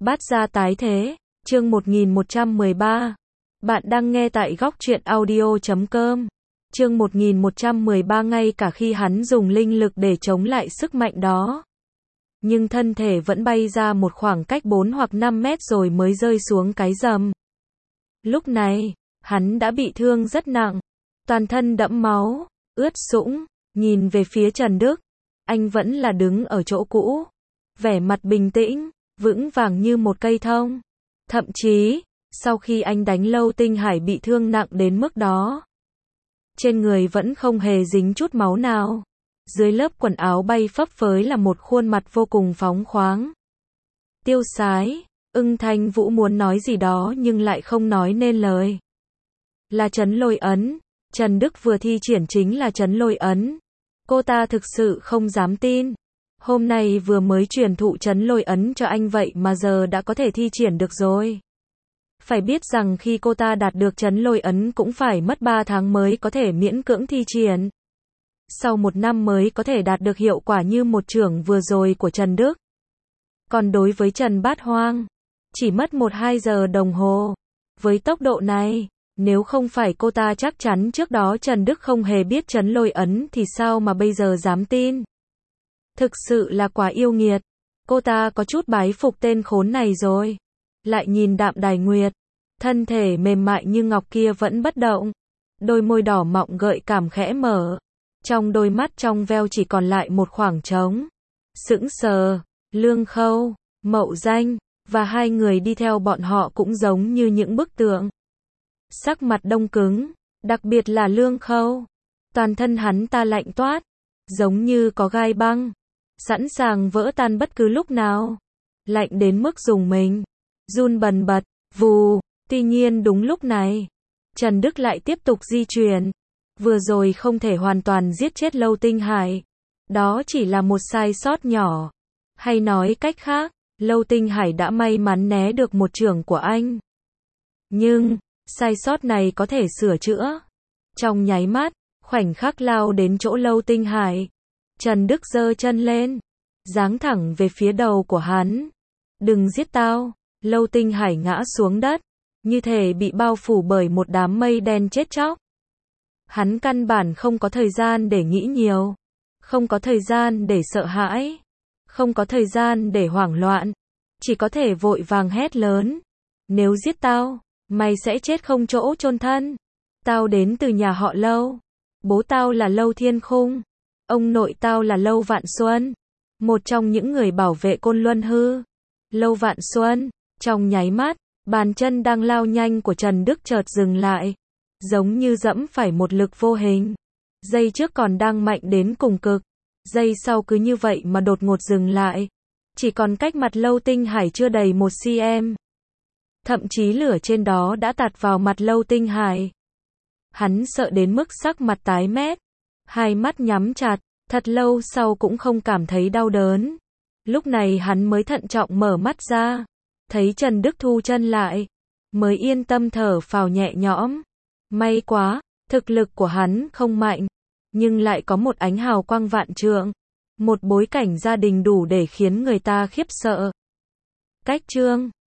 Bát gia tái thế, chương 1113. Bạn đang nghe tại góc truyện audio.com. Chương 1113. Ngay cả khi hắn dùng linh lực để chống lại sức mạnh đó, nhưng thân thể vẫn bay ra một khoảng cách 4 hoặc 5 mét rồi mới rơi xuống cái rầm. Lúc này, hắn đã bị thương rất nặng, toàn thân đẫm máu, ướt sũng, nhìn về phía Trần Đức. Anh vẫn là đứng ở chỗ cũ, vẻ mặt bình tĩnh, vững vàng như một cây thông. Thậm chí, sau khi anh đánh Lâu Tinh Hải bị thương nặng đến mức đó, trên người vẫn không hề dính chút máu nào. Dưới lớp quần áo bay phấp phới là một khuôn mặt vô cùng phóng khoáng, tiêu sái. Ưng Thanh Vũ muốn nói gì đó nhưng lại không nói nên lời. Là Trấn Lôi Ấn. Trần Đức vừa thi triển chính là Trấn Lôi Ấn. Cô ta thực sự không dám tin. Hôm nay vừa mới truyền thụ Trấn Lôi Ấn cho anh vậy mà giờ đã có thể thi triển được rồi. Phải biết rằng khi cô ta đạt được Trấn Lôi Ấn cũng phải mất 3 tháng mới có thể miễn cưỡng thi triển. Sau 1 năm mới có thể đạt được hiệu quả như một chưởng vừa rồi của Trần Đức. Còn đối với Trần Bát Hoang, chỉ mất 1-2 giờ đồng hồ. Với tốc độ này, nếu không phải cô ta chắc chắn trước đó Trần Đức không hề biết Trấn Lôi Ấn thì sao mà bây giờ dám tin. Thực sự là quá yêu nghiệt. Cô ta có chút bái phục tên khốn này rồi. Lại nhìn Đạm Đài Nguyệt, thân thể mềm mại như ngọc kia vẫn bất động. Đôi môi đỏ mọng gợi cảm khẽ mở. Trong đôi mắt trong veo chỉ còn lại một khoảng trống. Sững sờ, Lương Khâu, Mậu Danh, và 2 người đi theo bọn họ cũng giống như những bức tượng. Sắc mặt đông cứng, đặc biệt là Lương Khâu. Toàn thân hắn ta lạnh toát, giống như có gai băng, sẵn sàng vỡ tan bất cứ lúc nào. Lạnh đến mức rùng mình, run bần bật, vù. Tuy nhiên đúng lúc này, Trần Đức lại tiếp tục di chuyển. Vừa rồi không thể hoàn toàn giết chết Lâu Tinh Hải. Đó chỉ là một sai sót nhỏ. Hay nói cách khác, Lâu Tinh Hải đã may mắn né được một chưởng của anh. Nhưng, sai sót này có thể sửa chữa. Trong nháy mắt, khoảnh khắc lao đến chỗ Lâu Tinh Hải, Trần Đức giơ chân lên, giáng thẳng về phía đầu của hắn. Đừng giết tao. Lâu Tinh Hải ngã xuống đất, như thể bị bao phủ bởi một đám mây đen chết chóc. Hắn căn bản không có thời gian để nghĩ nhiều, không có thời gian để sợ hãi, không có thời gian để hoảng loạn, chỉ có thể vội vàng hét lớn. Nếu giết tao, mày sẽ chết không chỗ chôn thân. Tao đến từ nhà họ Lâu. Bố tao là Lâu Thiên Khung. Ông nội tao là Lâu Vạn Xuân, một trong những người bảo vệ Côn Luân Hư. Lâu Vạn Xuân, trong nháy mắt, bàn chân đang lao nhanh của Trần Đức chợt dừng lại, giống như dẫm phải một lực vô hình. Giây trước còn đang mạnh đến cùng cực, giây sau cứ như vậy mà đột ngột dừng lại. Chỉ còn cách mặt Lâu Tinh Hải chưa đầy 1 cm. Thậm chí lửa trên đó đã tạt vào mặt Lâu Tinh Hải. Hắn sợ đến mức sắc mặt tái mét, hai mắt nhắm chặt, thật lâu sau cũng không cảm thấy đau đớn. Lúc này hắn mới thận trọng mở mắt ra, thấy Trần Đức thu chân lại, mới yên tâm thở phào nhẹ nhõm. May quá, thực lực của hắn không mạnh, nhưng lại có một ánh hào quang vạn trượng, một bối cảnh gia đình đủ để khiến người ta khiếp sợ. Cách chương